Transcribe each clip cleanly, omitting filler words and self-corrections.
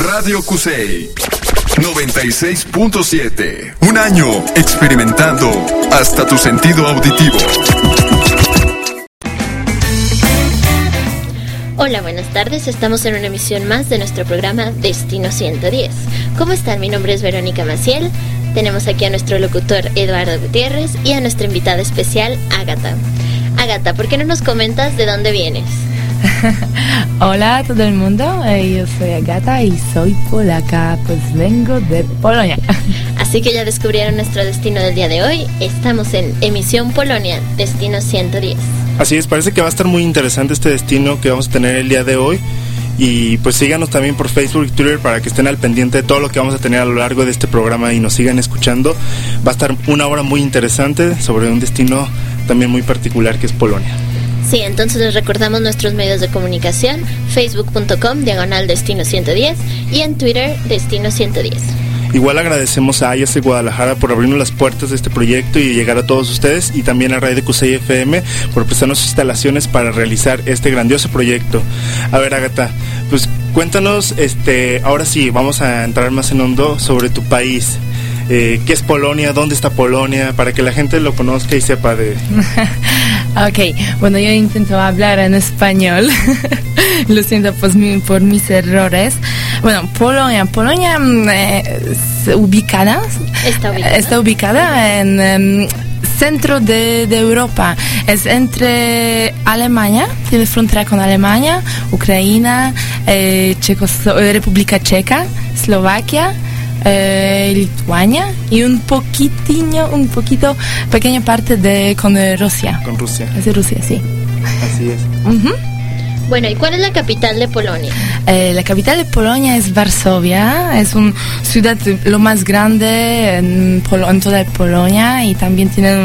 Radio Cusey 96.7. Un año experimentando hasta tu sentido auditivo. Hola, buenas tardes. Estamos en una emisión más de nuestro programa Destino 110. ¿Cómo están? Mi nombre es Verónica Maciel. Tenemos aquí a nuestro locutor Eduardo Gutiérrez y a nuestra invitada especial, Ágata. Ágata, ¿por qué no nos comentas de dónde vienes? Hola a todo el mundo, yo soy Ágata y soy polaca, pues vengo de Polonia. Así que ya descubrieron nuestro destino del día de hoy. Estamos en Emisión Polonia, Destino 110. Así es, parece que va a estar muy interesante este destino que vamos a tener el día de hoy. Y pues síganos también por Facebook y Twitter para que estén al pendiente de todo lo que vamos a tener a lo largo de este programa y nos sigan escuchando. Va a estar una hora muy interesante sobre un destino también muy particular que es Polonia. Sí, entonces les recordamos nuestros medios de comunicación: facebook.com/Destino 110 y en Twitter Destino 110. Igual agradecemos a IAS Guadalajara por abrirnos las puertas de este proyecto y llegar a todos ustedes, y también a Radio Cusey FM por prestarnos sus instalaciones para realizar este grandioso proyecto. A ver, Ágata, pues cuéntanos, ahora sí, vamos a entrar más en hondo sobre tu país. ¿Qué es Polonia? ¿Dónde está Polonia? Para que la gente lo conozca y sepa de... Ok, bueno, yo intento hablar en español. Lo siento por mis errores. Bueno, Polonia está ubicada en centro de Europa. Es entre Alemania, tiene frontera con Alemania, Ucrania, República Checa, Eslovaquia, Lituania y un poquito pequeña parte con Rusia. Con Rusia. Es de Rusia, sí. Así es. Uh-huh. Bueno, ¿y cuál es la capital de Polonia? La capital de Polonia es Varsovia. Es una ciudad lo más grande en toda Polonia, y también tiene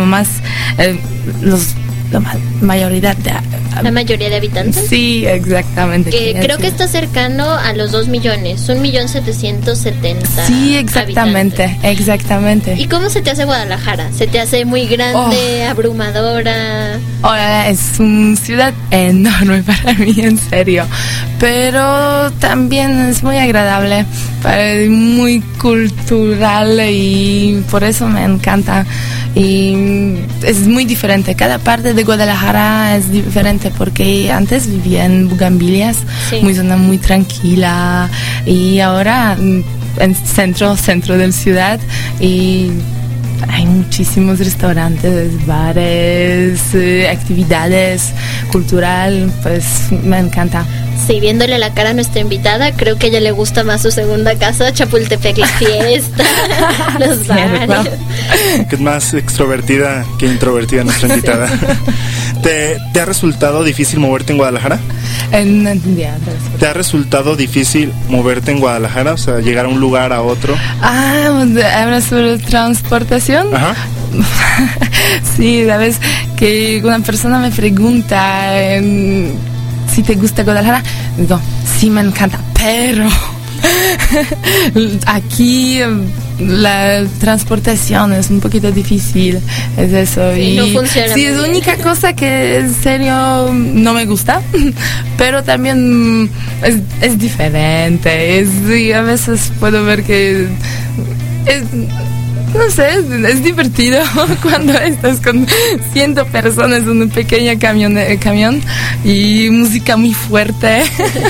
¿La mayoría de habitantes? Sí, exactamente. Creo que está cercano a los 2 millones, 1.770.000. Sí, exactamente. ¿Y cómo se te hace Guadalajara? ¿Se te hace muy grande, abrumadora? Es una ciudad enorme para mí, en serio. Pero también es muy agradable, muy cultural, y por eso me encanta. Y es muy diferente. Cada parte de Guadalajara es diferente, porque antes vivía en Bugambilias, sí, zona muy tranquila, y ahora en centro de la ciudad, y hay muchísimos restaurantes, bares, actividades cultural, pues me encanta. Sí, viéndole la cara a nuestra invitada, creo que a ella le gusta más su segunda casa, Chapultepec, la fiesta, los bares. Que es más extrovertida que introvertida nuestra invitada. Sí. ¿Te ha resultado difícil moverte en Guadalajara? No entendía. ¿Te ha resultado difícil moverte en Guadalajara? O sea, llegar a un lugar a otro. ¿Hablas sobre transportación? Ajá. Sí, sabes que una persona me pregunta si te gusta Guadalajara. Digo, sí, me encanta, pero aquí la transportación es un poquito difícil, es eso. Sí, y no funciona. Sí, es la única cosa que en serio no me gusta, pero también es diferente. Y a veces puedo ver que no sé, es divertido cuando estás con 100 personas en un pequeño camión y música muy fuerte.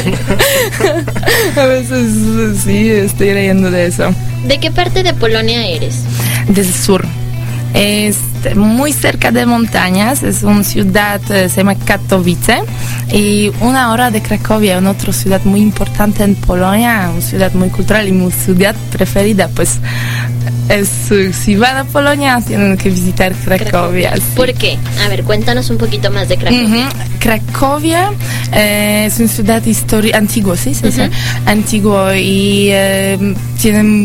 A veces sí, estoy riendo de eso. ¿De qué parte de Polonia eres? Del sur. Es muy cerca de montañas, es una ciudad, se llama Katowice, y 1 hora de Cracovia, una otra ciudad muy importante en Polonia, una ciudad muy cultural, y mi ciudad preferida, pues si van a Polonia tienen que visitar Cracovia. Sí. ¿Por qué? A ver, cuéntanos un poquito más de Cracovia. Cracovia es una ciudad antigua, ¿sí? Antiguo, y tiene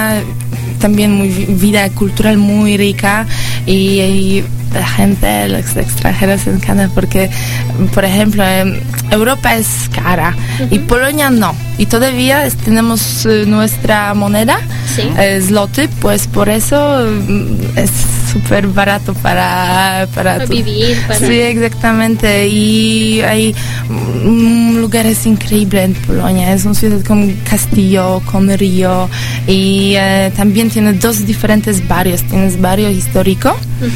vida cultural muy rica, y la gente, los extranjeros, se encanta porque, por ejemplo, Europa es cara y Polonia no. Y todavía tenemos nuestra moneda, zloty, pues por eso es súper barato para vivir. Sí, exactamente. Y hay lugares increíbles en Polonia. Es una ciudad con castillo, con río y también tiene dos diferentes barrios. Tienes barrio histórico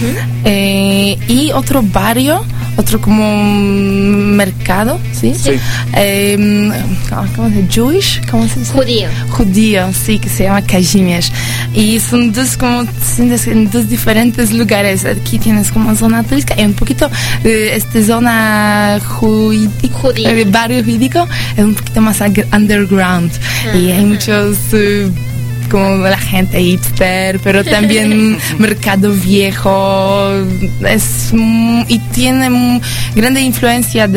y otro barrio, otro como mercado, ¿sí? ¿Cómo se dice? Jewish, ¿cómo se dice? Judío, sí, que se llama Kazimierz. Y son dos diferentes lugares. Aquí tienes como zona turística y un poquito zona barrio judío es un poquito más underground. Y hay muchos como la gente hipster, pero también mercado viejo, y tiene grande influencia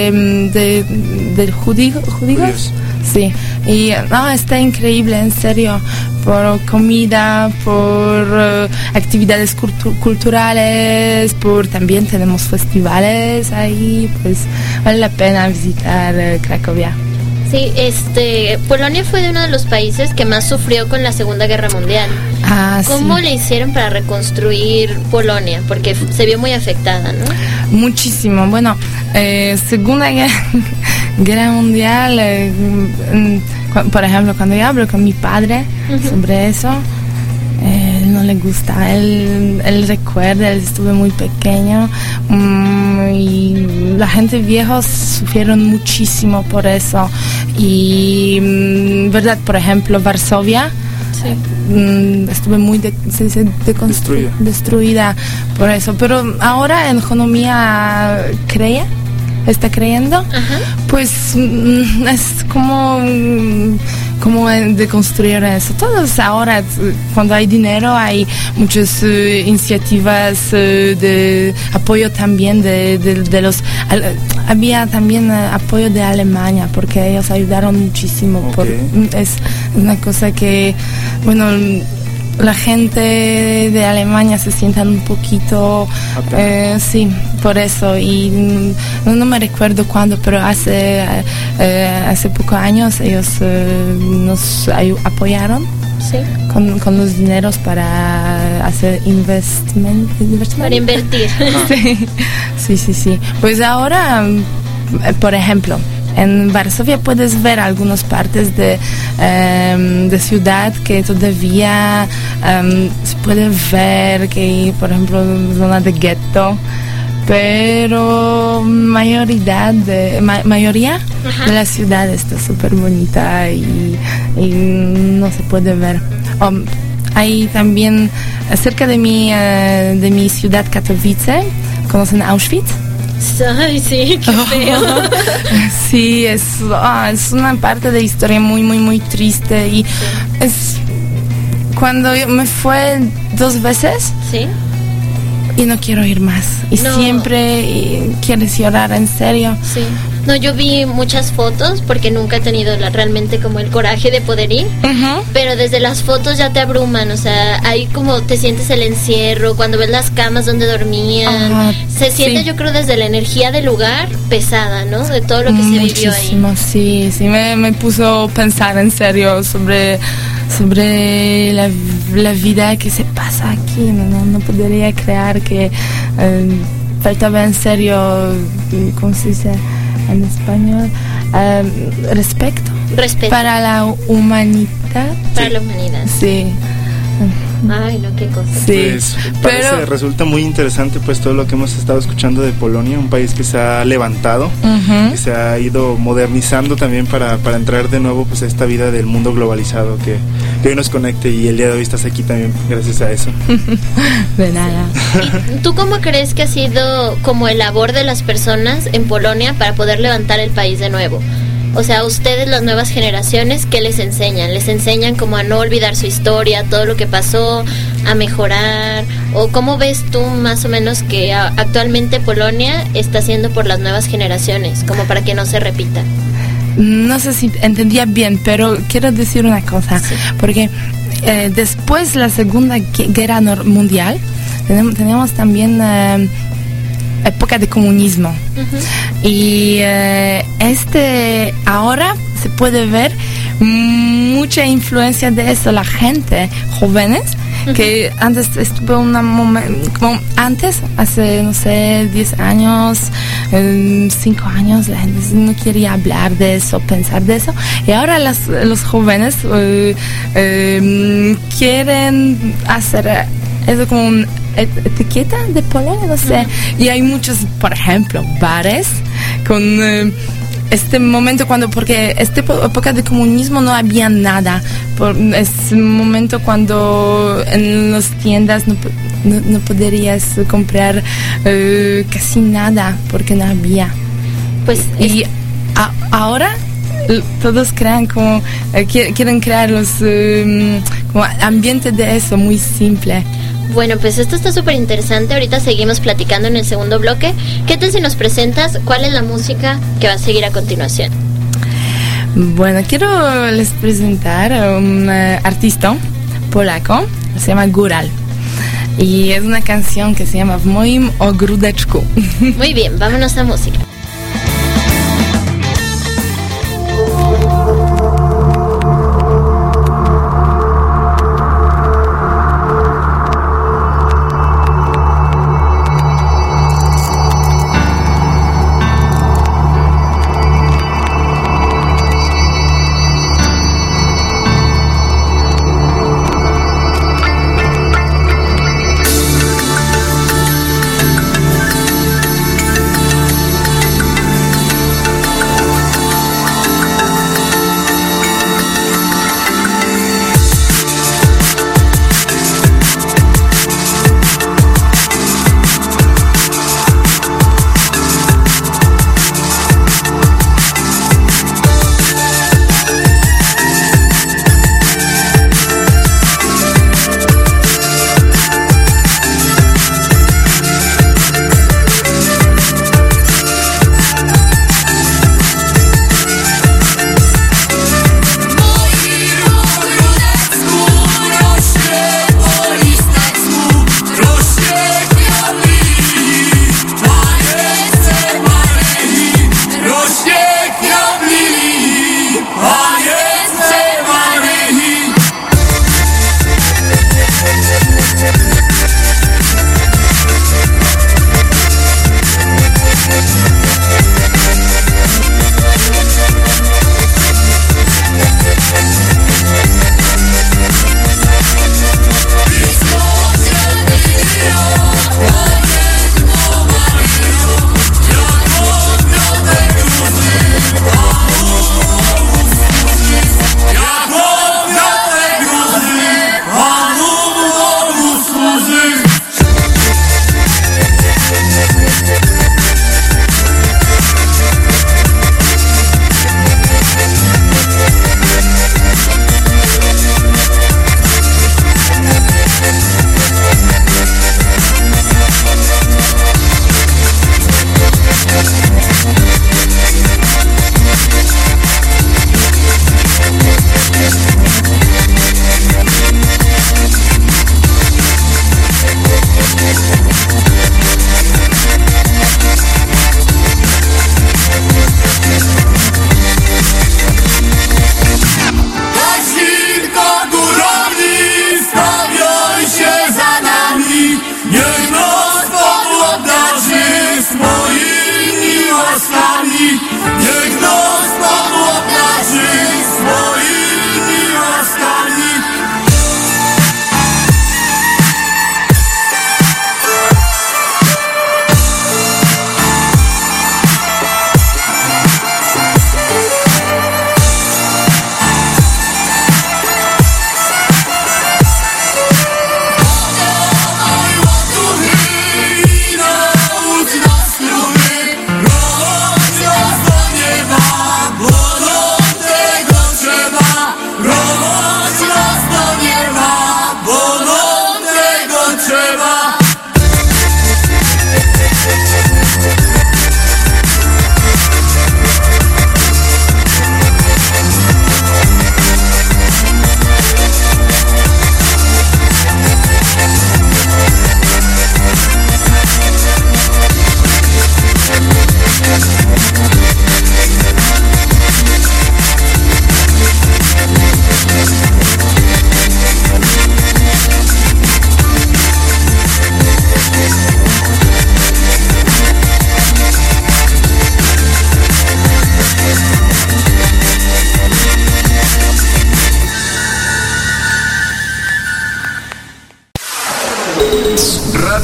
de judíos. Sí, y está increíble, en serio, por comida, por actividades culturales, también tenemos festivales ahí, pues vale la pena visitar Cracovia. Sí, Polonia fue de uno de los países que más sufrió con la Segunda Guerra Mundial. ¿Cómo le hicieron para reconstruir Polonia? Porque se vio muy afectada, ¿no? Muchísimo. Bueno, Segunda Guerra Mundial, por ejemplo, cuando yo hablo con mi padre sobre eso, no le gusta, él recuerda, él estuvo muy pequeño y la gente vieja sufrieron muchísimo por eso y verdad, por ejemplo, Varsovia estuvo muy destruida por eso, pero ahora en economía está creyendo, pues es como de construir eso. Todos ahora, cuando hay dinero, hay muchas iniciativas de apoyo también de los... Había también apoyo de Alemania, porque ellos ayudaron muchísimo. Es una cosa que, bueno, la gente de Alemania se sientan un poquito, sí, por eso. Y no me recuerdo cuándo, pero hace pocos años ellos nos apoyaron con los dineros para hacer para invertir. Sí. Pues ahora, por ejemplo, en Varsovia puedes ver algunas partes de ciudad que todavía se puede ver, que por ejemplo zona de gueto, pero mayoría de la ciudad está súper bonita y no se puede ver. Hay también cerca de mi ciudad Katowice, ¿conocen Auschwitz? Ay, sí, qué feo. Sí, es una parte de historia muy, muy, muy triste y es cuando yo me fue 2 veces. Sí. Y no quiero ir más. Y siempre quieres llorar, en serio. Sí. No, yo vi muchas fotos porque nunca he tenido realmente como el coraje de poder ir, pero desde las fotos ya te abruman, o sea, ahí como te sientes el encierro, cuando ves las camas donde dormían, se siente yo creo desde la energía del lugar pesada, ¿no? De todo lo que se vivió ahí. Sí, me puso a pensar en serio sobre la vida que se pasa aquí, no podría creer que faltaba en serio, ¿cómo se dice en español? Respeto para la humanidad. Para la humanidad. Sí. Ay, no, qué cosa. Sí, pues resulta muy interesante pues todo lo que hemos estado escuchando de Polonia, un país que se ha levantado, que se ha ido modernizando también para entrar de nuevo pues a esta vida del mundo globalizado que hoy nos conecte, y el día de hoy estás aquí también gracias a eso. De nada. ¿Y tú cómo crees que ha sido como el labor de las personas en Polonia para poder levantar el país de nuevo? O sea, ustedes, las nuevas generaciones, ¿qué les enseñan? ¿Les enseñan como a no olvidar su historia, todo lo que pasó, a mejorar? ¿O cómo ves tú más o menos que actualmente Polonia está haciendo por las nuevas generaciones, como para que no se repita? No sé si entendía bien, pero quiero decir una cosa, porque después de la Segunda Guerra Mundial, teníamos también época de comunismo. Y ahora se puede ver mucha influencia de eso, la gente, jóvenes, que antes estuvo como antes, hace, no sé, 10 años, 5 años, la gente no quería hablar de eso, pensar de eso, y ahora los jóvenes quieren hacer eso como una etiqueta de Polonia, no sé, y hay muchos, por ejemplo, bares con este momento porque esta época de comunismo no había nada, es un momento cuando en las tiendas no podrías comprar casi nada porque no había. Pues y ahora todos crean como quieren crear los como ambiente de eso muy simple. Bueno, pues esto está súper interesante. Ahorita seguimos platicando en el segundo bloque. ¿Qué tal si nos presentas cuál es la música que va a seguir a continuación? Bueno, quiero les presentar a un artista polaco, se llama Góral. Y es una canción que se llama W moim ogródeczku. Muy bien, vámonos a música.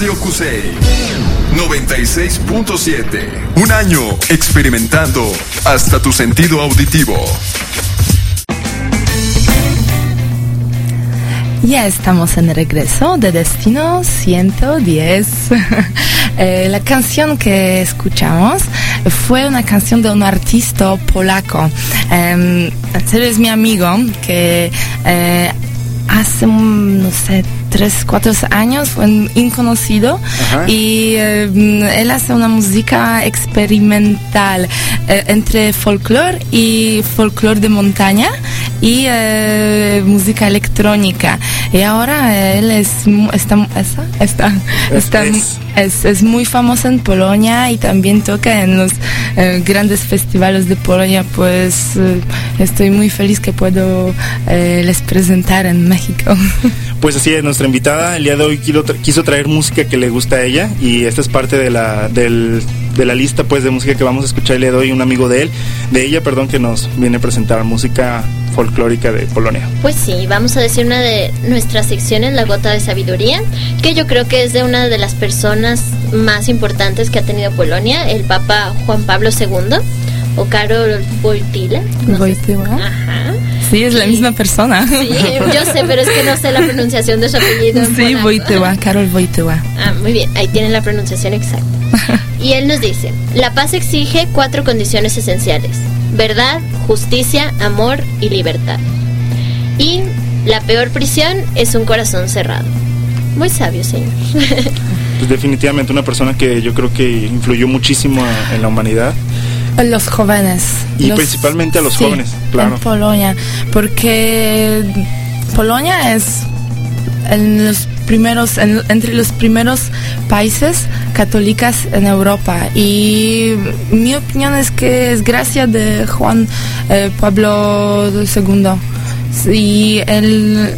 Radio Cusey 96.7. Un año experimentando hasta tu sentido auditivo. Ya estamos en regreso de Destino 110. La canción que escuchamos fue una canción de un artista polaco. Él es mi amigo que hace, no sé, 3-4 años fue inconocido. Ajá. Y él hace una música experimental entre folclore y folclore de montaña y música electrónica. Y ahora él es muy famoso en Polonia y también toca en los grandes festivales de Polonia. Pues estoy muy feliz que puedo les presentar en México. Pues así es, nuestra invitada el día de hoy quiso traer música que le gusta a ella, y esta es parte de la lista pues de música que vamos a escuchar el día de hoy. Un amigo de ella, que nos viene a presentar música folclórica de Polonia. Pues sí, vamos a decir una de nuestras secciones, La Gota de Sabiduría, que yo creo que es de una de las personas más importantes que ha tenido Polonia, el Papa Juan Pablo II, o Karol Wojtyła. Ajá. Sí, es la misma persona. Sí, yo sé, pero es que no sé la pronunciación de su apellido. Sí, Wojtyła, Karol Wojtyła. Ah, muy bien, ahí tienen la pronunciación exacta. Y él nos dice: la paz exige 4 condiciones esenciales: verdad, justicia, amor y libertad. Y la peor prisión es un corazón cerrado. Muy sabio, señor. Pues definitivamente una persona que yo creo que influyó muchísimo en la humanidad. Los jóvenes. Y principalmente a los jóvenes, claro. En Polonia, porque Polonia es entre los primeros países católicos en Europa, y mi opinión es que es gracias de Juan Pablo II, y él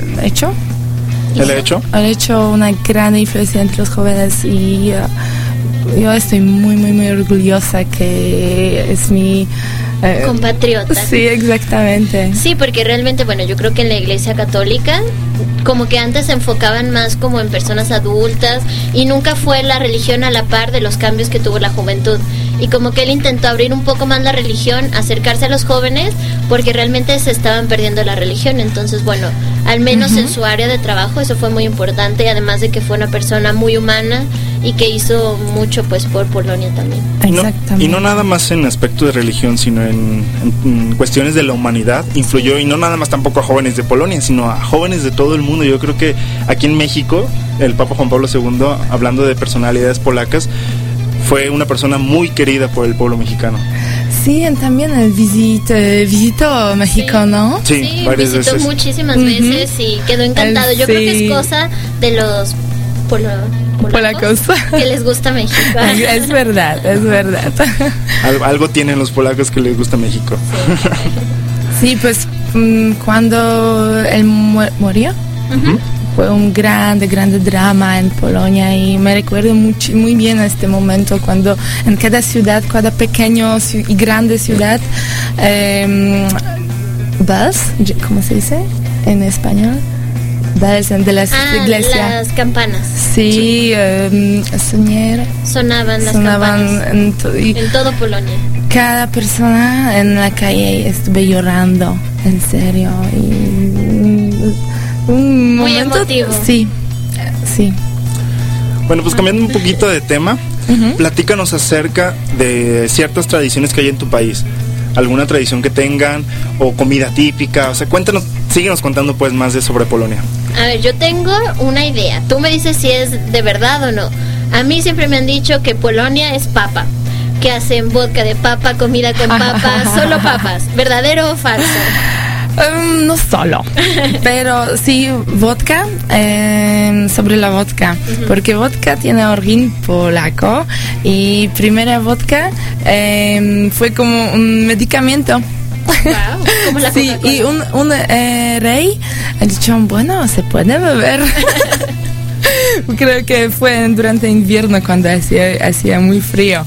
ha hecho una gran influencia entre los jóvenes, y yo estoy muy, muy, muy orgullosa que es mi compatriota. Sí, exactamente. Sí, porque realmente, bueno, yo creo que en la Iglesia Católica como que antes se enfocaban más como en personas adultas, y nunca fue la religión a la par de los cambios que tuvo la juventud. Y como que él intentó abrir un poco más la religión, acercarse a los jóvenes, porque realmente se estaban perdiendo la religión. Entonces, bueno, al menos en su área de trabajo eso fue muy importante, y además de que fue una persona muy humana y que hizo mucho pues por Polonia también. Exactamente. Y no nada más en aspecto de religión, sino en cuestiones de la humanidad influyó, y no nada más tampoco a jóvenes de Polonia, sino a jóvenes de todo el mundo. Yo creo que aquí en México el Papa Juan Pablo II, hablando de personalidades polacas, fue una persona muy querida por el pueblo mexicano. Sí, también él visitó México, ¿no? Sí, varias visitó veces. Muchísimas veces y quedó encantado. Yo creo que es cosa de los polacos que les gusta México. Es verdad. Algo tienen los polacos que les gusta México. Sí, pues cuando él murió, fue un grande drama en Polonia, y me recuerdo muy bien este momento cuando en cada ciudad, cada pequeña y grande ciudad, bells, ¿cómo se dice en español? Bells de las iglesias. Las campanas. Sí, sonaban las campanas en todo Polonia. Cada persona en la calle estuve llorando, en serio, y un muy momento emotivo. Sí. Bueno, pues cambiando un poquito de tema, platícanos acerca de ciertas tradiciones que hay en tu país. ¿Alguna tradición que tengan o comida típica? O sea, síguenos contando pues más sobre Polonia. A ver, yo tengo una idea. Tú me dices si es de verdad o no. A mí siempre me han dicho que Polonia es papa, que hacen vodka de papa, comida con papa, solo papas. ¿Verdadero o falso? No solo, pero sí vodka, sobre la vodka, porque vodka tiene origen polaco, y primera vodka fue como un medicamento. Wow, como la sí, y un rey ha dicho, bueno, se puede beber. Creo que fue durante invierno cuando hacía muy frío,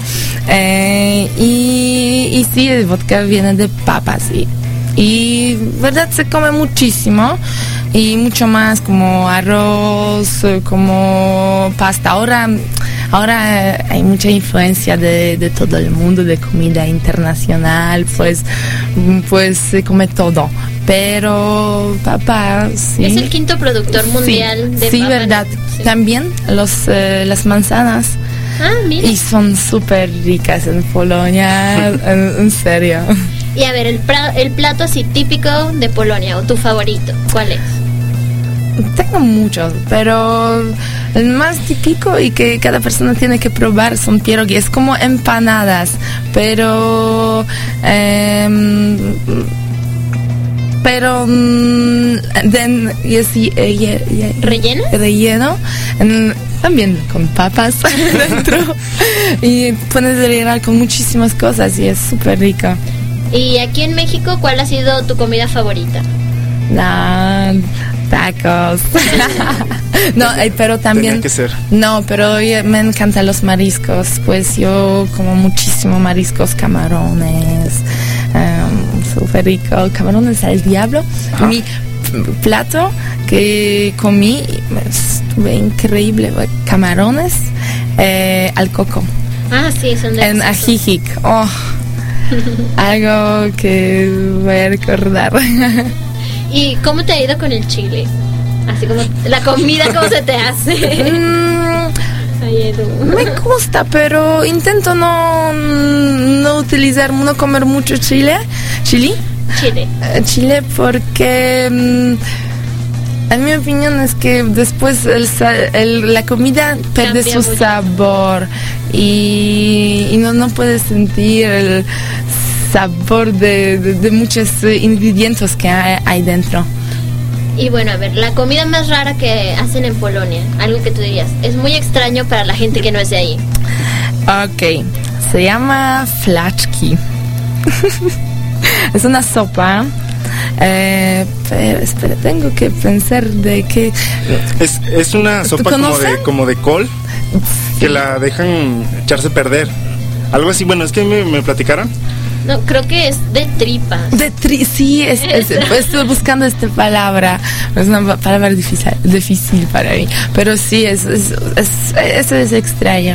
y sí, el vodka viene de papas, y verdad se come muchísimo, y mucho más como arroz, como pasta. Ahora hay mucha influencia de todo el mundo, de comida internacional, pues se come todo. Pero papá, sí. Es el quinto productor mundial de sí, papa. verdad. Sí. También las manzanas. Ah, mira. Y son súper ricas en Polonia, en serio. Y a ver, el plato así típico de Polonia, o tu favorito, ¿cuál es? Tengo muchos, pero el más típico y que cada persona tiene que probar son pierogi. Es como empanadas, pero relleno también con papas dentro y puedes rellenar con muchísimas cosas y es súper rico. Y aquí en México, ¿cuál ha sido tu comida favorita? Tacos. No, pero también tenía que ser. No, pero me encantan los mariscos, pues yo como muchísimo mariscos, camarones, súper rico, camarones al diablo. Ajá. Mi plato que comí estuve increíble, camarones al coco. Ah, sí, son de en ajijic. Oh, algo que voy a recordar. ¿Y cómo te ha ido con el chile? Así como la comida, ¿cómo se te hace? Ay, Edu. Me gusta, pero intento no utilizar, no comer mucho chile porque en mi opinión es que después la comida pierde su sabor y no puedes sentir el sabor de muchos ingredientes que hay dentro. Y bueno, a ver, la comida más rara que hacen en Polonia, algo que tú dirías, es muy extraño para la gente que no es de ahí. Ok, se llama flaczki. Es una sopa. Pero espera, tengo que pensar de qué. Es una sopa como de col, que la dejan echarse a perder. Algo así, bueno, es que me platicaron. No, creo que es de tripa. Sí, estoy buscando esta palabra. Es una palabra difícil para mí. Pero sí, eso es extraño.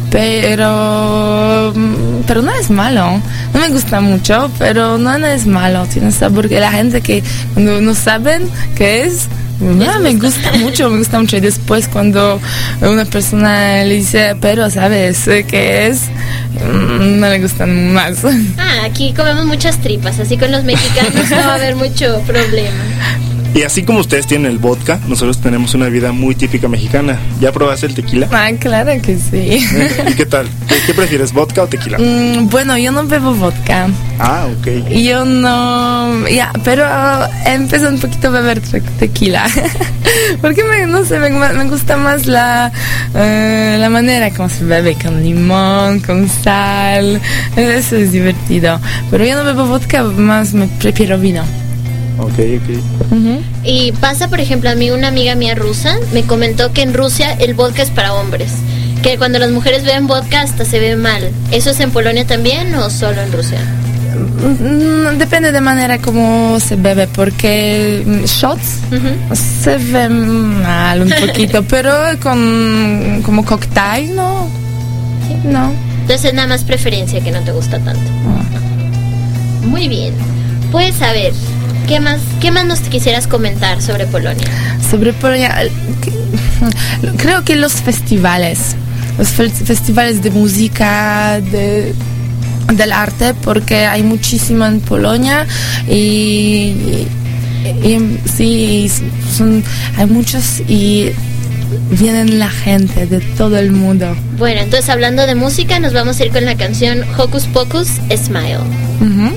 Pero no es malo. No me gusta mucho, pero no es malo. Tiene sabor que la gente que cuando no saben qué es, me gusta mucho. Y después cuando una persona le dice, pero ¿sabes qué es? No le gustan más. Aquí comemos muchas tripas, así con los mexicanos no va a haber mucho problema. Y así como ustedes tienen el vodka, nosotros tenemos una vida muy típica mexicana. ¿Ya probaste el tequila? Claro que sí. ¿Y qué tal? ¿Qué prefieres, vodka o tequila? Bueno, yo no bebo vodka. Ok. Yo no... pero empecé un poquito a beber tequila. Porque me gusta más la manera como se bebe, con limón, con sal. Eso es divertido. Pero yo no bebo vodka, más me prefiero vino. Ok. Uh-huh. Y pasa, por ejemplo, a mí una amiga mía rusa me comentó que en Rusia el vodka es para hombres, que cuando las mujeres beben vodka hasta se ve mal. ¿Eso es en Polonia también o solo en Rusia? Depende de manera como se bebe, porque shots se ve mal un poquito, pero como cóctel, ¿no? ¿Sí? No. Entonces es nada más preferencia, que no te gusta tanto. Muy bien. Pues a ver, ¿qué más nos quisieras comentar sobre Polonia? Sobre Polonia, creo que los festivales de música, del arte, porque hay muchísimo en Polonia y sí, hay muchos y vienen la gente de todo el mundo. Bueno, entonces hablando de música, nos vamos a ir con la canción Hocus Pocus, Smile. Uh-huh.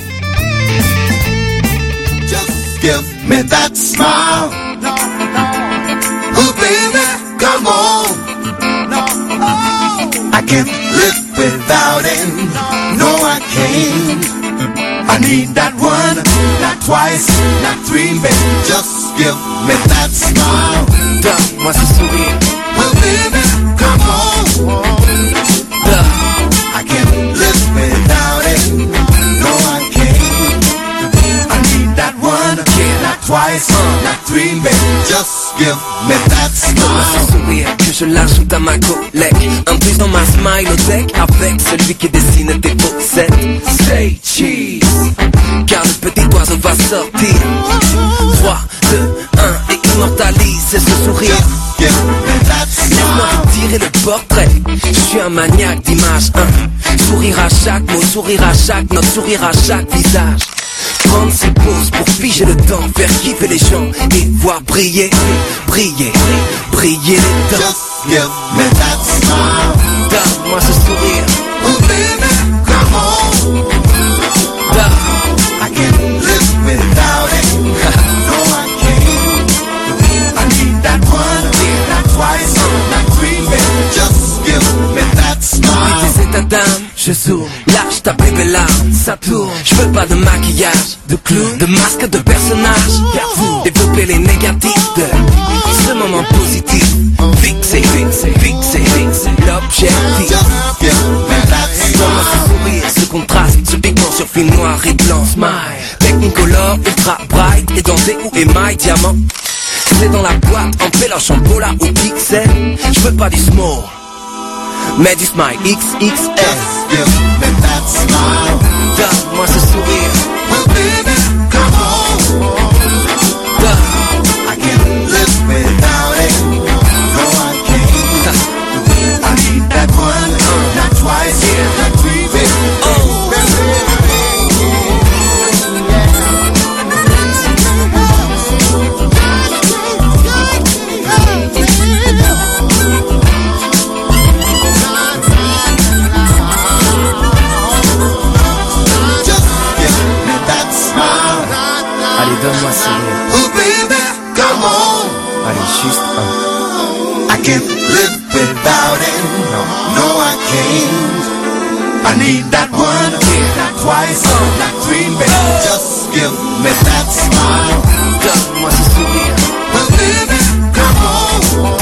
Give me that smile. Oh, baby, come on. I can't live without it. No, I can't. I need that one, not twice, not three, baby. Just give me that smile. Well, baby, come on. I can't live without it. No, I can't. I need that one, not twice, not three, give me that Donne-moi ce sourire que je l'ajoute à ma collègue. Un plus dans ma smile-o-tech avec celui qui dessine tes faussettes. Say cheese, car le petit oiseau va sortir. 3, 2, 1 et immortalise ce sourire. Laisse-moi te tirer le portrait. Je suis un maniaque d'image. Sourire à chaque mot, sourire à chaque note, sourire à chaque visage. Prendre ses pauses pour figer le temps, faire kiffer les gens et voir briller, briller, briller les dents. Just give me that smile. Donne-moi ce sourire. Oh baby, come on. I can't live without it. No, I can't. I need that one, not twice, not three, baby. Just give me that smile. C'est ta dame, je zoome, lâche ta bébé larme, ça tourne. Je veux pas de maquillage, de clown, de masque, de personnage. Car vous développez les négatifs de ce moment positif. Fixé, fixé, fixé, fixé, l'objectif. Just give me that Donne-moi ce smile. sourire, ce contraste, ce pigment sur fil noir et blanc. Smile, technicolor, ultra bright, édenté ou émail diamant. C'est dans la boîte, en péloche, en polar ou pixel. Je veux pas du small, mais du smile XXL. Just give me that smile. Donne-moi ce sourire. Well, baby, come on. I can't live without it. No, I can't. I need that one, not twice, not three, baby. Just give me that smile. Allez, donne-moi ce sourire. Oh, baby, come on. Allez, juste un. I can't live without it. No, I can't. I need that one, not twice, not three, baby. Just give me that smile. Donne-moi ce sourire. Well, baby, come on.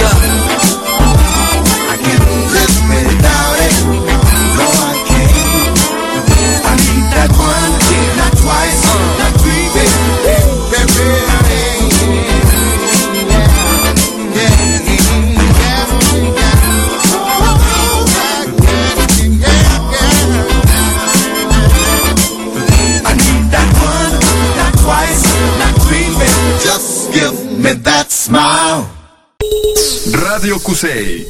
I can't live without it. No, I can't. I need that one, not twice, not three, baby. I need that one, not twice, not three, baby. Just give me that smile. Radio Cusey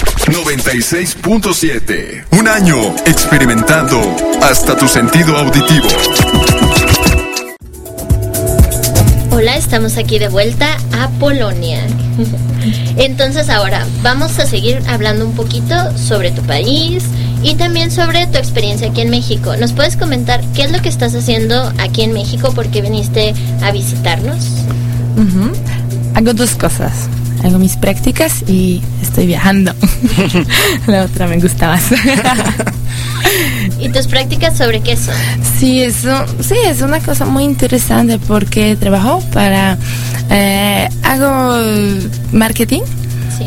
96.7. Un año experimentando hasta tu sentido auditivo. Hola, estamos aquí de vuelta a Polonia. Entonces ahora vamos a seguir hablando un poquito sobre tu país y también sobre tu experiencia aquí en México. ¿Nos puedes comentar qué es lo que estás haciendo aquí en México? ¿Por qué viniste a visitarnos? Hago dos cosas. Hago mis prácticas y estoy viajando. La otra me gusta más. ¿Y tus prácticas sobre qué son? Sí, es una cosa muy interesante porque trabajo para... hago marketing Sí.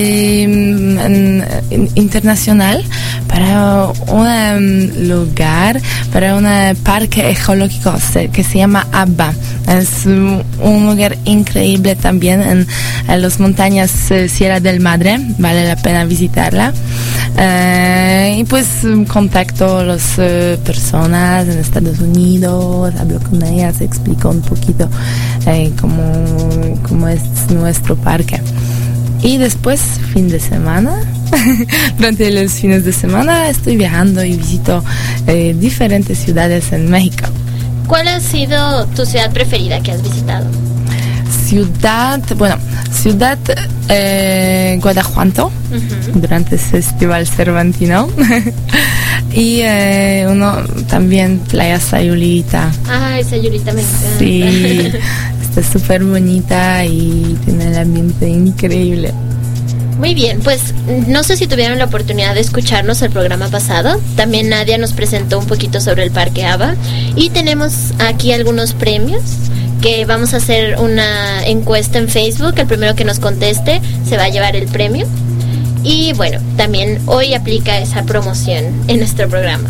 internacional para un lugar, para un parque ecológico que se llama Abba. Es un lugar increíble también en las montañas Sierra del Madre, vale la pena visitarla. Y pues contacto a las personas en Estados Unidos, hablo con ellas, explico un poquito cómo es nuestro parque. Y después, fin de semana, durante los fines de semana estoy viajando y visito diferentes ciudades en México. ¿Cuál ha sido tu ciudad preferida que has visitado? Ciudad Guanajuato, durante el Festival Cervantino. Y uno también, Playa Sayulita. Ay, Sayulita me encanta. Sí, está súper bonita y tiene el ambiente increíble. Muy bien, pues no sé si tuvieron la oportunidad de escucharnos el programa pasado. También Nadia nos presentó un poquito sobre el Parque Abba. Y tenemos aquí algunos premios que vamos a hacer una encuesta en Facebook. El primero que nos conteste se va a llevar el premio. Y bueno, también hoy aplica esa promoción en nuestro programa.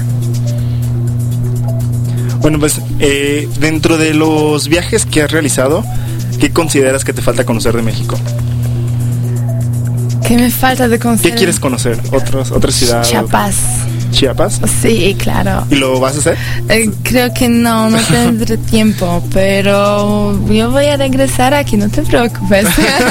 Bueno, pues dentro de los viajes que has realizado, ¿qué consideras que te falta conocer de México? ¿Qué me falta de conocer? ¿Qué quieres conocer? ¿Otra ciudad? Chiapas. ¿Chiapas? Sí, claro. ¿Y lo vas a hacer? Creo que no tendré tiempo, pero yo voy a regresar aquí, no te preocupes.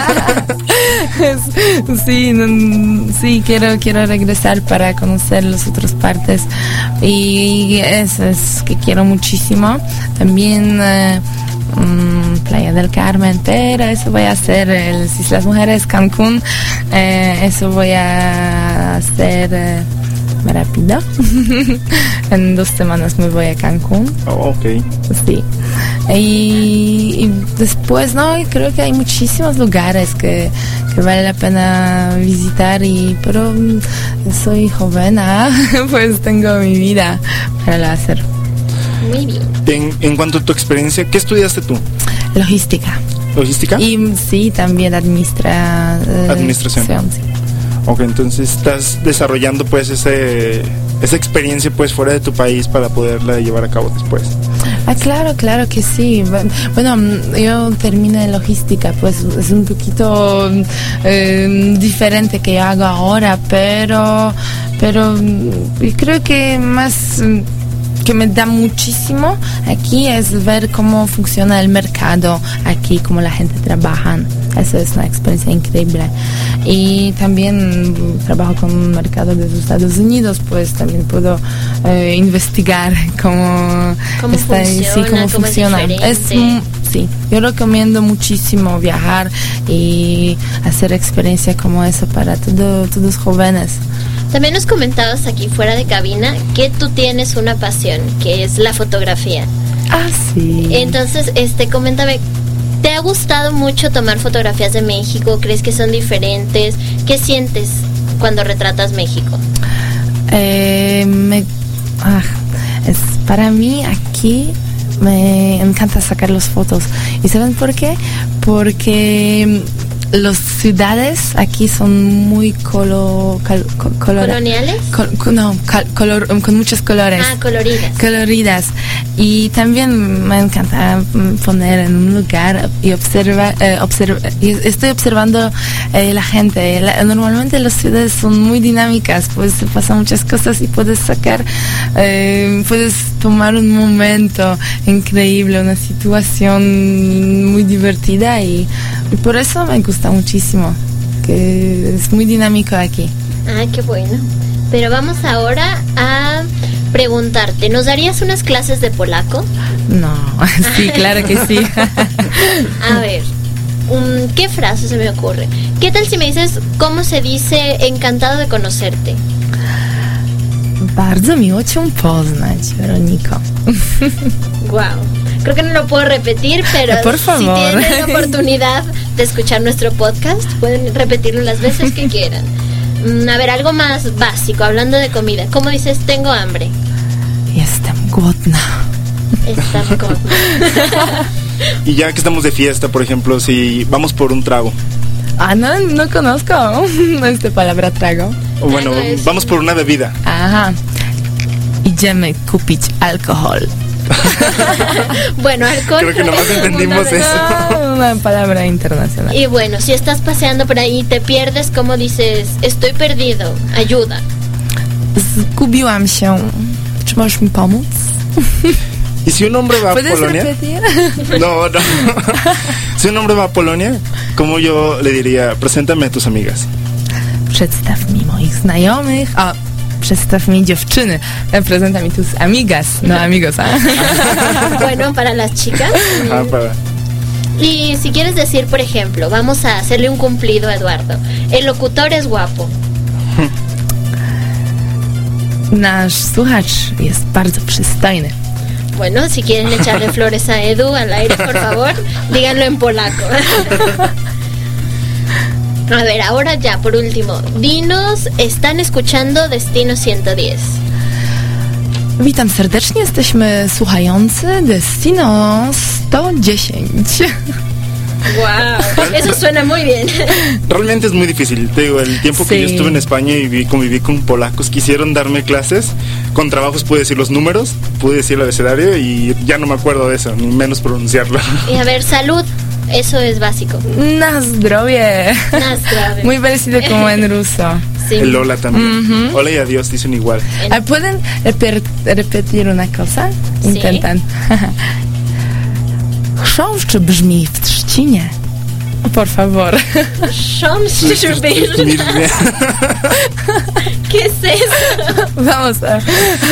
Sí, quiero regresar para conocer las otras partes y eso es que quiero muchísimo. También Playa del Carmen, pero eso voy a hacer las Islas Mujeres, Cancún, eso voy a hacer rápido. En 2 semanas me voy a Cancún. Oh, ok. Sí. Y después, creo que hay muchísimos lugares que vale la pena visitar, pero soy joven, pues tengo mi vida para hacer. Muy bien. En cuanto a tu experiencia, ¿qué estudiaste tú? Logística. ¿Logística? Y sí, también administración. Sí. Ok, entonces estás desarrollando pues esa experiencia pues fuera de tu país para poderla llevar a cabo después. Claro que sí. Bueno, yo terminé logística, pues es un poquito diferente que yo hago ahora, pero creo que más que me da muchísimo aquí es ver cómo funciona el mercado aquí, cómo la gente trabaja. Eso es una experiencia increíble. Y también trabajo con un mercado de los Estados Unidos, pues también puedo investigar cómo funciona. Sí, yo recomiendo muchísimo viajar y hacer experiencia como esa para todos los jóvenes. También nos comentabas aquí fuera de cabina que tú tienes una pasión, que es la fotografía. Sí. Entonces, coméntame, ¿te ha gustado mucho tomar fotografías de México? ¿Crees que son diferentes? ¿Qué sientes cuando retratas México? Para mí aquí me encanta sacar las fotos. ¿Y saben por qué? Porque las ciudades aquí son muy ¿coloniales? Con muchos colores. Coloridas. Y también me encanta poner en un lugar y observar. Estoy observando la gente. Normalmente las ciudades son muy dinámicas, pues pasan muchas cosas y puedes tomar un momento increíble, una situación muy divertida y por eso me gusta muchísimo, que es muy dinámico aquí. Qué bueno. Pero vamos ahora a preguntarte, ¿nos darías unas clases de polaco? No, sí, claro que sí. A ver, ¿qué frase se me ocurre? ¿Qué tal si me dices cómo se dice encantado de conocerte? Bardzo miło cię poznać, Weroniko. Wow. Creo que no lo puedo repetir, pero por favor, si tienen la oportunidad de escuchar nuestro podcast, pueden repetirlo las veces que quieran. A ver, algo más básico, hablando de comida. ¿Cómo dices tengo hambre? Jestem głodna. Jestem głodna. Y ya que estamos de fiesta, por ejemplo, si vamos por un trago. No conozco esta palabra trago. Bueno, vamos por una bebida. Ajá. Idziemy kupić alkohol. Bueno, alcohol. Creo que nomás entendimos eso. Una palabra internacional. Y bueno, si estás paseando por ahí y te pierdes, ¿cómo dices? Estoy perdido, ayuda. Zgubiłam się. Czy możesz mi pomóc? ¿Y si un hombre va a Polonia? Repetir? No. Si un hombre va a Polonia, ¿cómo yo le diría, preséntame a tus amigas? Przedstaw mi moich znajomych. Przedstaw mi dziewczyny. Presenta mi tus amigas, no amigos. Bueno, para las chicas. Y si quieres decir, por ejemplo, vamos a hacerle un cumplido a Eduardo. El locutor es guapo. Nasz słuchacz jest bardzo przystojny. Bueno, si quieren echarle flores a Edu al aire, por favor, díganlo en polaco. A ver, ahora ya, por último, dinos, están escuchando Destino 110. Witam serdecznie, jesteśmy słuchający Destino 110. Wow, eso suena muy bien. Realmente es muy difícil. Te digo, el tiempo que yo estuve en España y conviví con polacos, quisieron darme clases. Con trabajos pude decir los números, pude decir el abecedario y ya no me acuerdo de eso, ni menos pronunciarlo. Y a ver, salud. Eso es básico. Nazdrovie. Nazdrovie. Muy parecido como en ruso. Sí. El Lola también. Hola y adiós dicen igual. ¿Pueden repetir una cosa? Sí. Intentan. Książce brzmi w trzcinie. Por favor. ¿Qué es eso? Vamos a...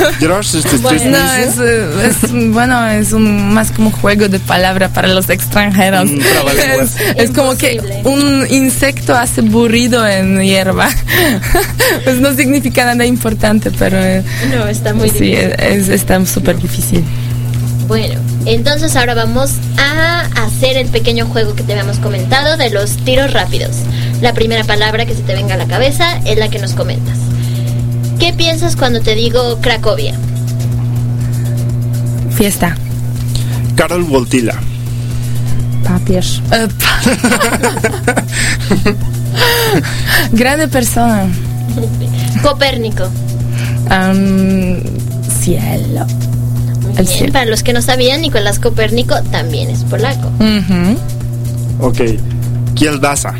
Bueno, es más como juego de palabra para los extranjeros. Es como que un insecto hace burrido en hierba. Pues no significa nada importante, pero... No, está muy difícil. Sí, está súper difícil. Bueno, entonces ahora vamos a hacer el pequeño juego que te habíamos comentado de los tiros rápidos. La primera palabra que se te venga a la cabeza es la que nos comentas. ¿Qué piensas cuando te digo Cracovia? Fiesta. Karol Wojtyla. Papież. Grande persona. Copérnico. Cielo. Bien, para los que no sabían, Nicolás Copérnico también es polaco. Ok. Kielbasa.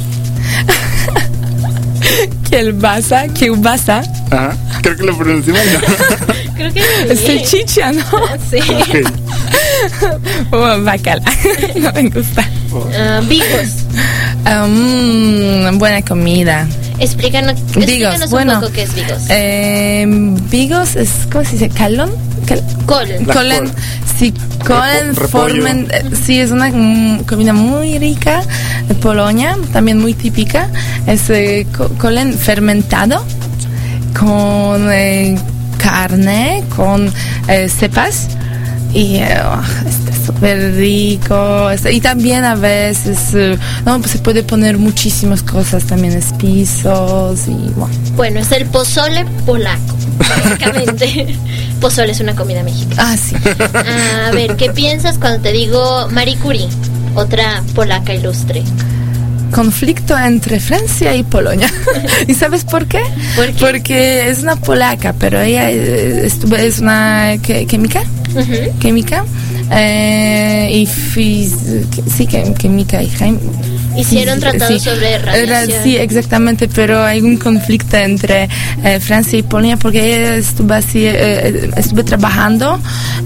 Kielbasa. Ajá. Creo que lo pronuncié mal. Creo que es salchicha, ¿no? Sí. Okay. Bacala. No me gusta. Bigos. Buena comida. Explícanos Bigos, un poco qué es Bigos. Bigos es, ¿cómo se dice? Kolen. Sí, kolen formen, sí, es una comida muy rica de Polonia, también muy típica. Es kolen fermentado con carne, con cepas. Y está súper rico. Y también a veces se puede poner muchísimas cosas, también pisos y bueno, es el pozole polaco, básicamente. Pozole es una comida mexicana. Sí. A ver, ¿qué piensas cuando te digo Marie Curie, otra polaca ilustre? Conflicto entre Francia y Polonia. ¿Y sabes por qué? ¿Por qué? Porque es una polaca, pero ella es una química. Química y química y hicieron tratados sobre radiación. Sí, exactamente, pero hay un conflicto entre Francia y Polonia porque ella estuve trabajando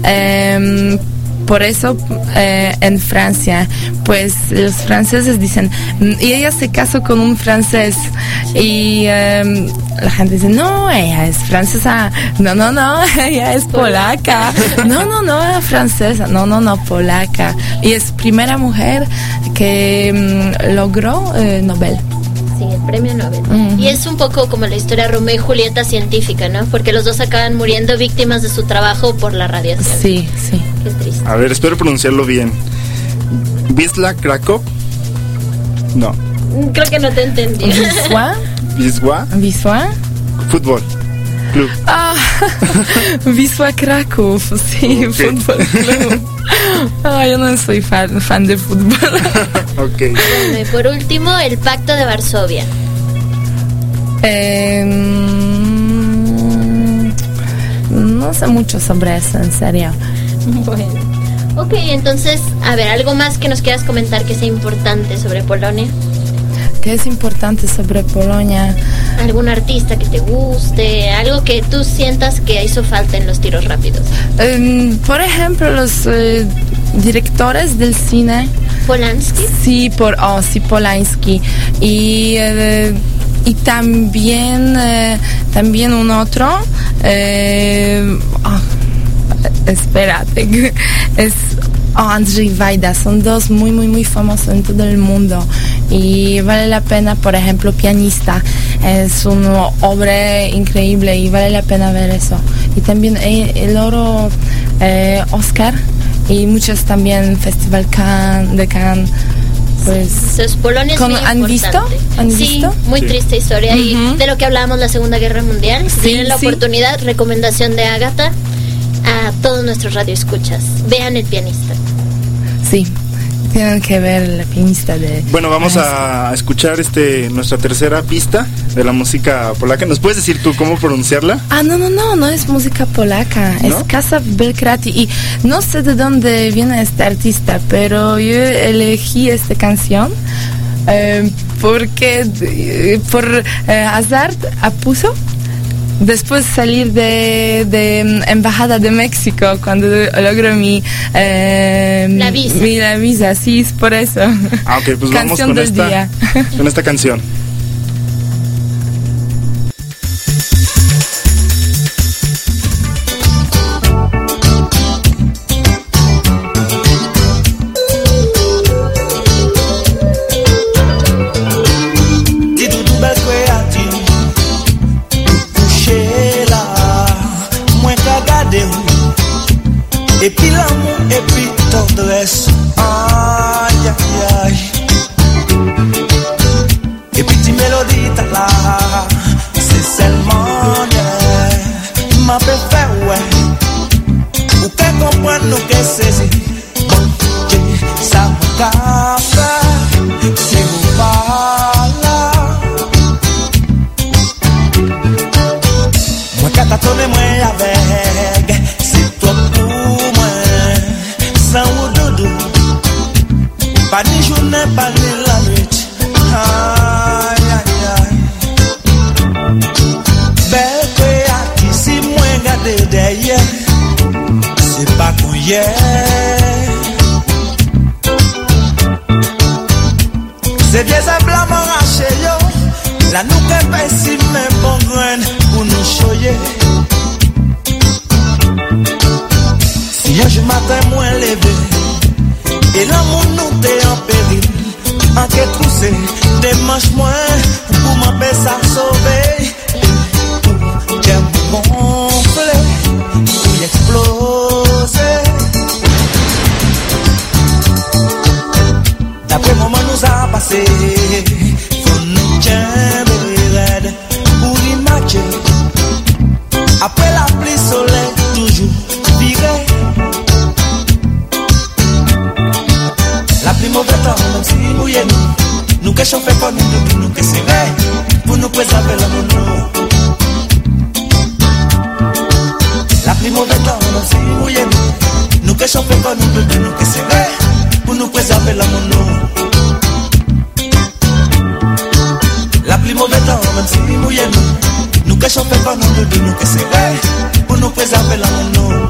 por eso en Francia, pues los franceses dicen, y ella se casó con un francés, y la gente dice, no, ella es francesa, no, ella es polaca, no, francesa, no, polaca, y es primera mujer que logró Nobel. Sí, el premio Nobel. Y es un poco como la historia de Romeo y Julieta científica, ¿no? Porque los dos acaban muriendo víctimas de su trabajo por la radiación. Sí. Qué triste. A ver, espero pronunciarlo bien. Wisła Kraków. No. Creo que no te entendí. Wisła. Fútbol. Club. Wisła Kraków, sí, okay. Fútbol club. Yo no soy fan de fútbol. Ok. Bueno, y por último, el Pacto de Varsovia. No sé mucho sobre eso, en serio. Bueno. Ok, entonces, a ver, ¿algo más que nos quieras comentar que sea importante sobre Polonia? ¿Qué es importante sobre Polonia? ¿Algún artista que te guste? ¿Algo que tú sientas que hizo falta en los tiros rápidos? Por ejemplo, los directores del cine. ¿Polanski? Sí, Polanski. Y también un otro. Espérate. Es Andrzej Wajda. Son dos muy, muy, muy famosos en todo el mundo. Y vale la pena, por ejemplo, Pianista. Es una obra increíble y vale la pena ver eso. Y también el oro Oscar y muchos también Festival de Cannes. Pues, Polonia es muy importante. ¿Han sí, visto? Muy triste historia. Y de lo que hablábamos la Segunda Guerra Mundial. Si tienen la oportunidad, recomendación de Ágata a todos nuestros radioescuchas. Vean El Pianista. Sí, tienen que ver La Pianista de... Bueno, vamos a escuchar nuestra tercera pista de la música polaca. ¿Nos puedes decir tú cómo pronunciarla? No es música polaca, ¿No? es Casa Belkrati y no sé de dónde viene este artista, pero yo elegí esta canción porque por azar puso después salir de Embajada de México cuando logro la visa, sí, es por eso. Ok, pues vamos Canción del día. Con esta canción. Et puis l'amour, et puis tendresse. Aïe, aïe, aïe. Et puis ti mélodie, t'as là. C'est seulement yeah. Ma belle fait, ouais. Ou qu'elle comprenne, nous qu'elle saisit. Bon, ça me café. C'est vous pas là. Moi, quand t'as tourné, moi, avec. C'est toi pour pas ni journée, pas ni la nuit. Aïe, aïe, aïe. Belle créative, si moi garde derrière, c'est pas qu'on y est. C'est bien ça, blanc, m'arraché, yo. La nous qu'elle fait si même bon grain pour nous choyer. Si un jour matin, moins levé. Et l'amour nous t'est en péril. En quête troussée, démange moins pour m'empêcher ça sauver. J'aime gonfler, pour y exploser. D'après moment nous a passé, faut nous tiendre raide pour y matcher. Après la pluie, soleil toujours viré. La plus mauvaise temps, même si mouillé nous que chauffer pas nous que serrer, pour nous préserver l'amour. La plus mauvaise temps, même si mouillé nous que chauffer pas nous que serrer, pour nous préserver l'amour. La plus mauvaise temps, même si mouillé nous que chauffer pas nous que serrer, pour nous préserver l'amour.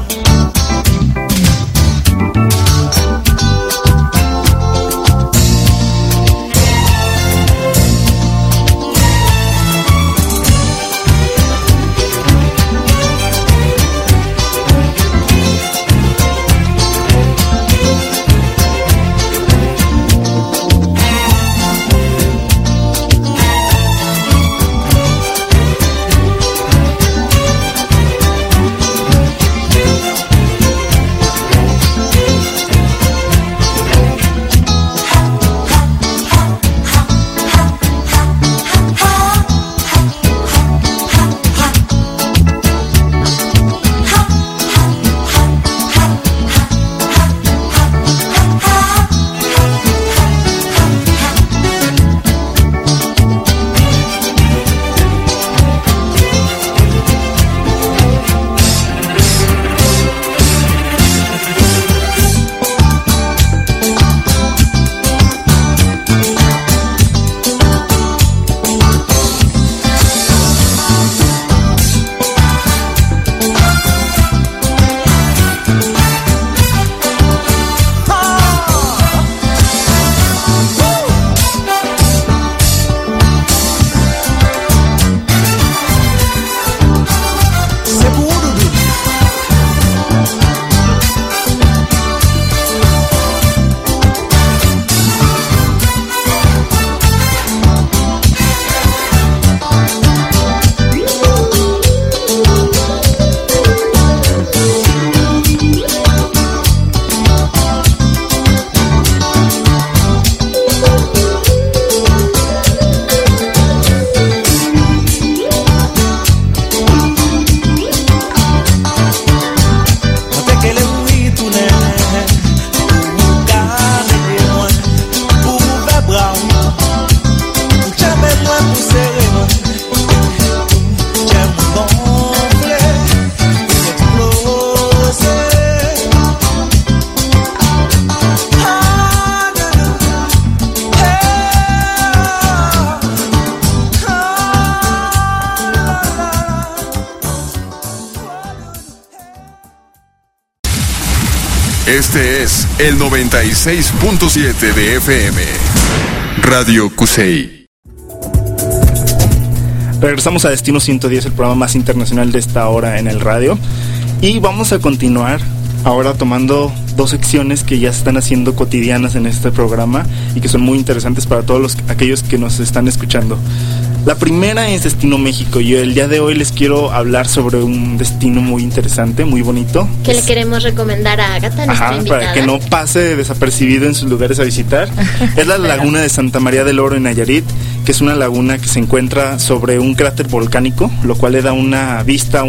Este es el 96.7 de FM. Radio Cusey. Regresamos a Destino 110, el programa más internacional de esta hora en el radio. Y vamos a continuar ahora tomando dos secciones que ya se están haciendo cotidianas en este programa y que son muy interesantes para todos aquellos que nos están escuchando. La primera es Destino México. Yo el día de hoy les quiero hablar sobre un destino muy interesante, muy bonito. Que le queremos recomendar a Ágata, nuestra invitada. Para que no pase desapercibido en sus lugares a visitar. Es la laguna de Santa María del Oro en Nayarit, que es una laguna que se encuentra sobre un cráter volcánico, lo cual le da una vista,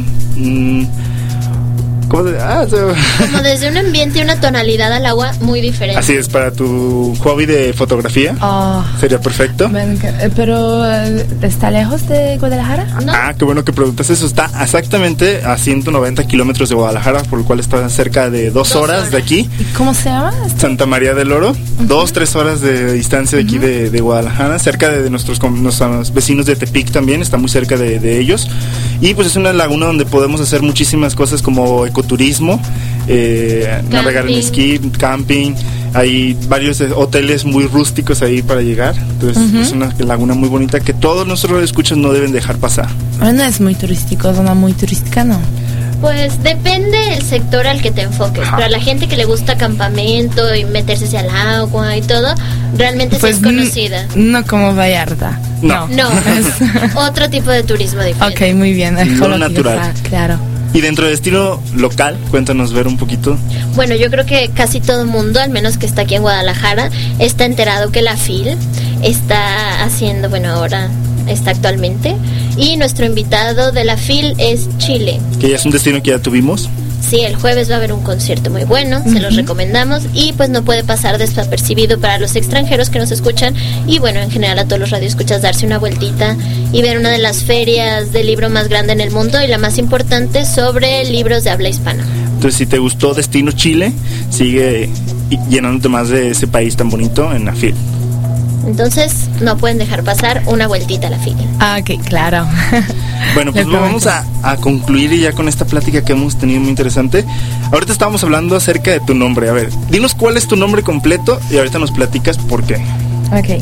como desde un ambiente y una tonalidad al agua muy diferente. Así es, para tu hobby de fotografía sería perfecto. Pero ¿está lejos de Guadalajara? ¿No? Qué bueno que preguntas eso. Está exactamente a 190 kilómetros de Guadalajara, por lo cual está cerca de 2 horas de aquí. ¿Y cómo se llama? Santa María del Oro, 2-3 horas de distancia de aquí de Guadalajara, cerca de nuestros vecinos de Tepic también, está muy cerca de ellos. Y pues es una laguna donde podemos hacer muchísimas cosas como ecoturismo, navegar en esquí, camping. Hay varios hoteles muy rústicos ahí para llegar. Entonces es una laguna muy bonita que todos nuestros escuchas no deben dejar pasar. No es muy turístico, zona muy turística, ¿no? Pues depende del sector al que te enfoques. Pero a la gente que le gusta campamento y meterse hacia el agua y todo, realmente pues sí es conocida. No como Vallarta. No, es otro tipo de turismo diferente. Ok, muy bien. Lo natural. Claro. Y dentro de destino local, cuéntanos, Ver, un poquito. Bueno, yo creo que casi todo el mundo, al menos que está aquí en Guadalajara, está enterado que la FIL está haciendo, ahora está actualmente, y nuestro invitado de la FIL es Chile. Que ya es un destino que ya tuvimos. Sí, el jueves va a haber un concierto muy bueno, se los recomendamos, y pues no puede pasar desapercibido para los extranjeros que nos escuchan, y en general a todos los radioescuchas, darse una vueltita y ver una de las ferias de libro más grande en el mundo y la más importante sobre libros de habla hispana. Entonces, si te gustó Destino Chile, sigue llenándote más de ese país tan bonito en la FIL. Entonces, no pueden dejar pasar una vueltita a la FIL. Ok, claro. Bueno, pues vamos a concluir ya con esta plática que hemos tenido muy interesante. Ahorita estábamos hablando acerca de tu nombre. A ver, dinos cuál es tu nombre completo y ahorita nos platicas por qué. Ok.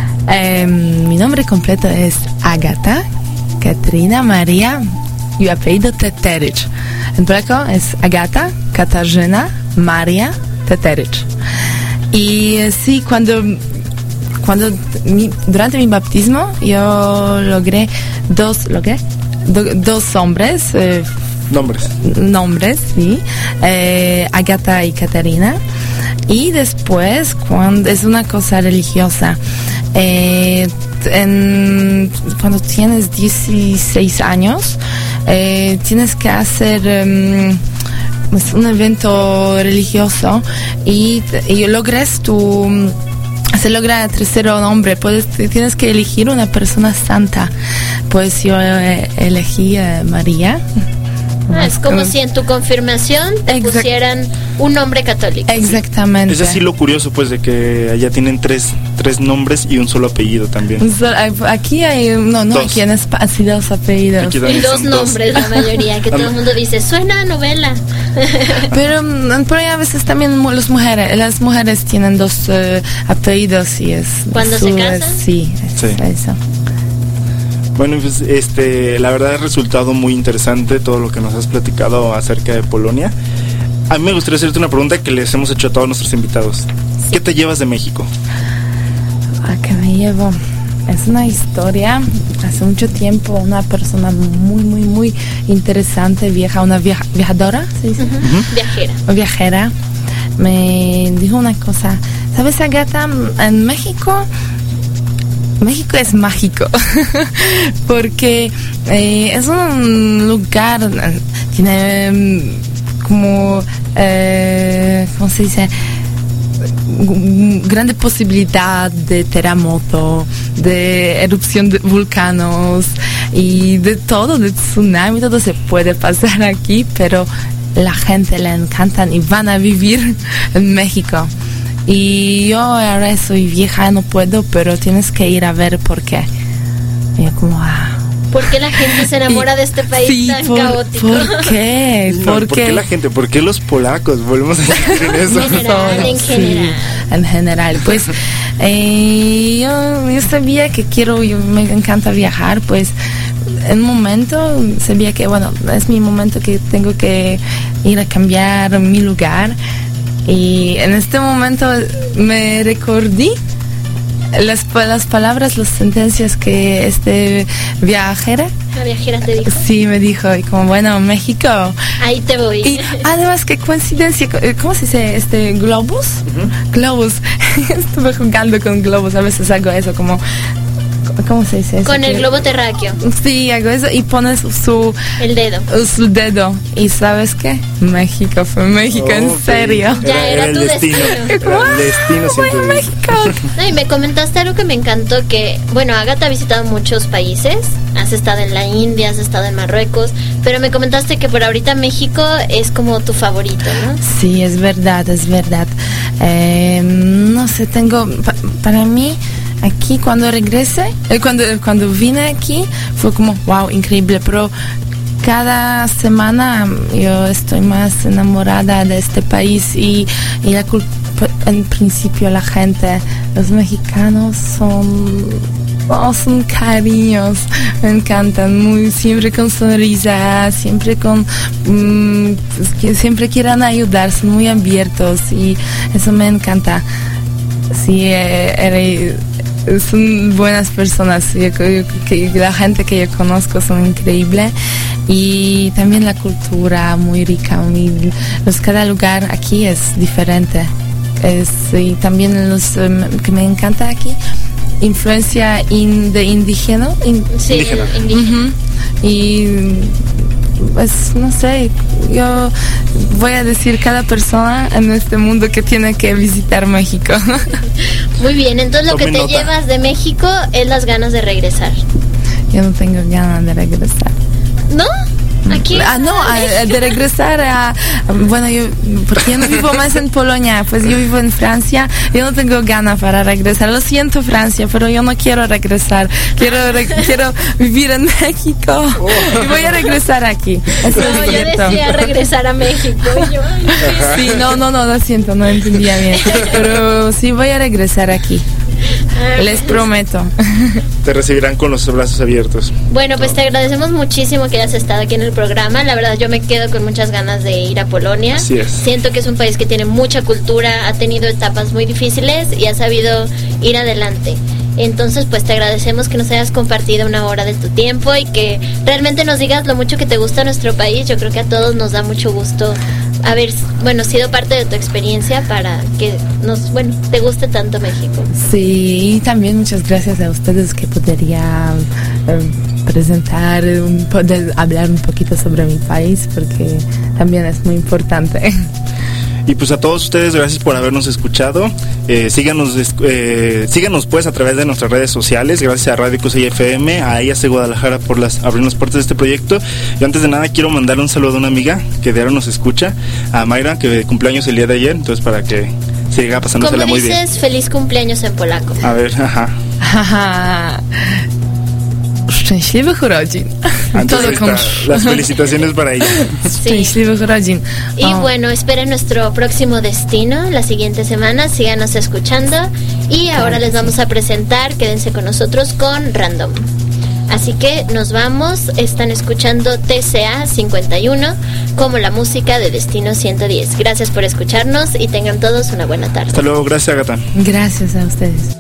Mi nombre completo es Ágata Katrina María y apellido Teterich. En polaco es Agata Katarzyna Maria Teterich. Y sí, durante mi bautismo yo logré dos nombres, sí, Agata y Catarina. Y después, cuando es una cosa religiosa, cuando tienes 16 años, tienes que hacer un evento religioso y logres se logra tercero nombre, tienes que elegir una persona santa. Pues yo elegí María. Es como si en tu confirmación te pusieran un nombre católico. Exactamente. Es así lo curioso, pues, de que allá tienen tres nombres y un solo apellido también. Aquí hay, aquí en España 2 apellidos. Y 2 nombres, la mayoría, que todo el mundo dice, suena a novela. Pero a veces también las mujeres tienen 2 apellidos y es... ¿Cuándo se casan? Sí, eso. Bueno, pues la verdad ha resultado muy interesante todo lo que nos has platicado acerca de Polonia. A mí me gustaría hacerte una pregunta que les hemos hecho a todos nuestros invitados. ¿Qué te llevas de México? ¿Qué me llevo? Es una historia, hace mucho tiempo una persona muy, muy, muy interesante, una viajadora, ¿se dice? Viajera, me dijo una cosa. ¿Sabes, Agata? En México es mágico porque es un lugar, tiene como, ¿cómo se dice? Grande posibilidad de terremoto, de erupción de volcanos y de todo, de tsunami, todo se puede pasar aquí, pero la gente le encantan y van a vivir en México. Y yo ahora soy vieja, no puedo, pero tienes que ir a ver por qué. Y yo como, ¿Por qué la gente se enamora de este país sí, tan caótico? ¿Por qué? No, ¿por qué la gente? ¿Por qué los polacos? Volvemos a decir en eso. En general. En general, pues yo sabía que me encanta viajar, pues en un momento sabía que, bueno, es mi momento que tengo que ir a cambiar mi lugar, y en este momento me recordé las palabras, las sentencias que La viajera te dijo. Sí, me dijo, y como, bueno, México. Ahí te voy. Y además, qué coincidencia, ¿cómo se dice? Globus. Globus. Estuve jugando con globos, a veces hago eso, como, ¿cómo se dice eso? Con el globo terráqueo. Sí, hago eso y pones el dedo. Su dedo. ¿Y sabes qué? México, fue México, en serio. Ya era tu destino. Era el destino siempre. México. No, y me comentaste algo que me encantó, que, bueno, Ágata ha visitado muchos países, has estado en la India, has estado en Marruecos, pero me comentaste que por ahorita México es como tu favorito, ¿no? Sí, es verdad, es verdad. No sé, para mí, aquí cuando regresé, cuando vine aquí, fue como, wow, increíble, pero cada semana yo estoy más enamorada de este país y la en principio la gente, los mexicanos son cariños, me encantan, siempre con sonrisas, siempre siempre quieren ayudar, son muy abiertos y eso me encanta. Sí, son buenas personas, la gente que yo conozco son increíbles, y también la cultura muy rica, cada lugar aquí es diferente. Y también que me encanta aquí, influencia de indígena. Sí, indígena. Y pues no sé, yo voy a decir cada persona en este mundo que tiene que visitar México. Muy bien, entonces lo que te llevas de México es las ganas de regresar. Yo no tengo ganas de regresar. ¿No? Aquí. De regresar porque yo no vivo más en Polonia, pues yo vivo en Francia, yo no tengo ganas para regresar, lo siento Francia, pero yo no quiero regresar, quiero vivir en México y voy a regresar aquí. Eso no, yo decía regresar a México. Sí, no, lo siento, no entendía bien, pero sí voy a regresar aquí. Les prometo. Te recibirán con los brazos abiertos. Bueno, pues te agradecemos muchísimo que hayas estado aquí en el programa. La verdad, yo me quedo con muchas ganas de ir a Polonia. Así es. Siento que es un país que tiene mucha cultura, ha tenido etapas muy difíciles y ha sabido ir adelante. Entonces, pues te agradecemos que nos hayas compartido una hora de tu tiempo y que realmente nos digas lo mucho que te gusta nuestro país. Yo creo que a todos nos da mucho gusto haber, sido parte de tu experiencia para que te guste tanto México. Sí, y también muchas gracias a ustedes que podría presentar, poder hablar un poquito sobre mi país, porque también es muy importante. Y pues a todos ustedes, gracias por habernos escuchado. Síganos pues a través de nuestras redes sociales. Gracias a Radio QCI FM, a IAC Guadalajara por abrir las puertas de este proyecto. Y antes de nada quiero mandar un saludo a una amiga que de ahora nos escucha, a Mayra, que cumpleaños el día de ayer, entonces para que siga pasándosela muy bien. ¿Cómo dices feliz cumpleaños en polaco? A ver, ajá. Szczęśliwych urodzin. Las felicitaciones para ella. Szczęśliwych urodzin. Y bueno, esperen nuestro próximo destino la siguiente semana. Síganos escuchando. Y ahora les vamos a presentar, quédense con nosotros, con Random. Así que nos vamos. Están escuchando TCA 51 como la música de Destino 110. Gracias por escucharnos y tengan todos una buena tarde. Hasta luego, gracias Ágata. Gracias a ustedes.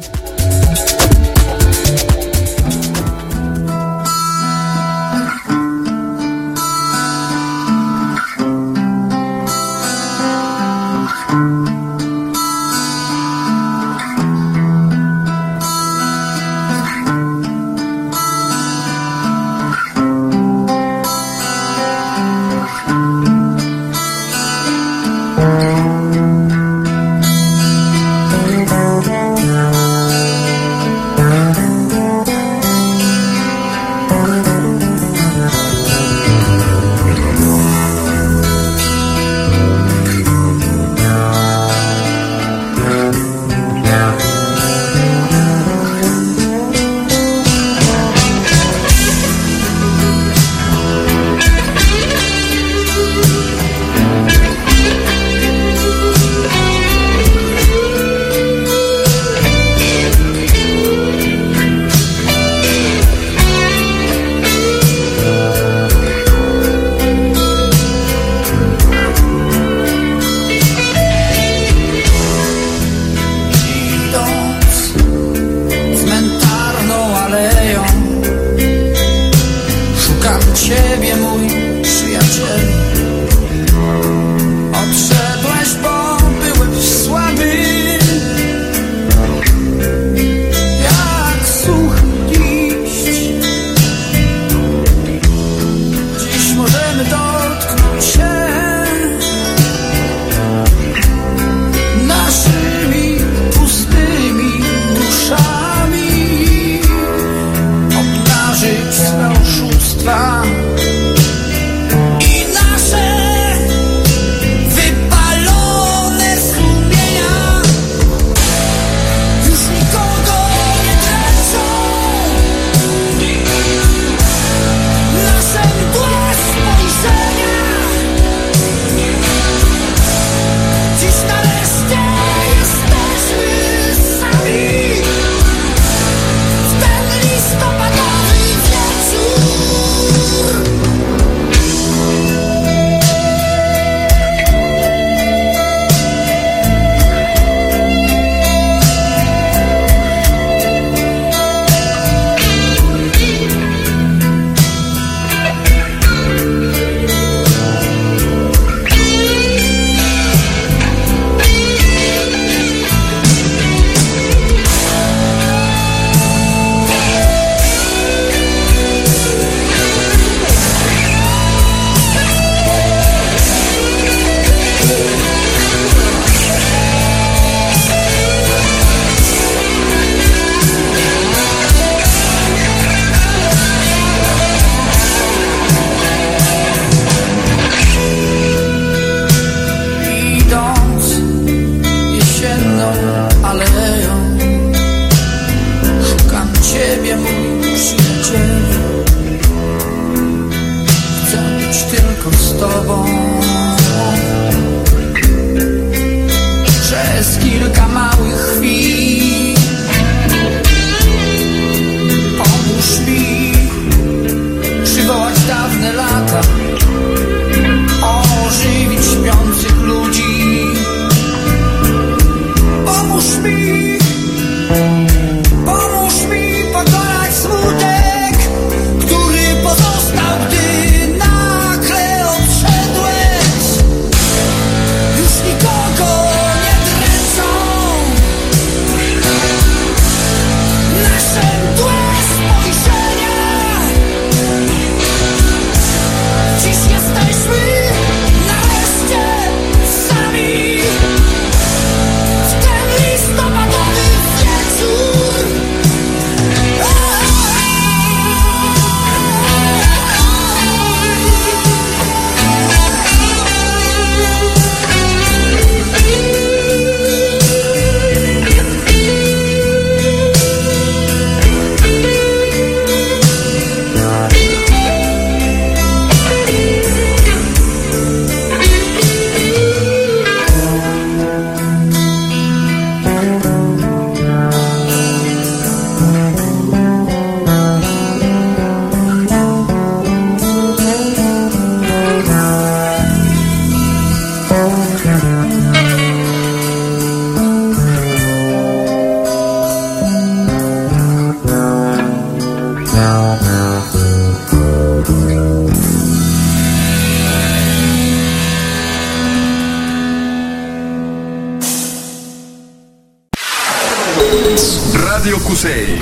Radio Cusey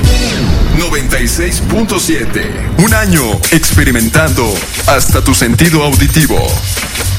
96.7. Un año experimentando hasta tu sentido auditivo.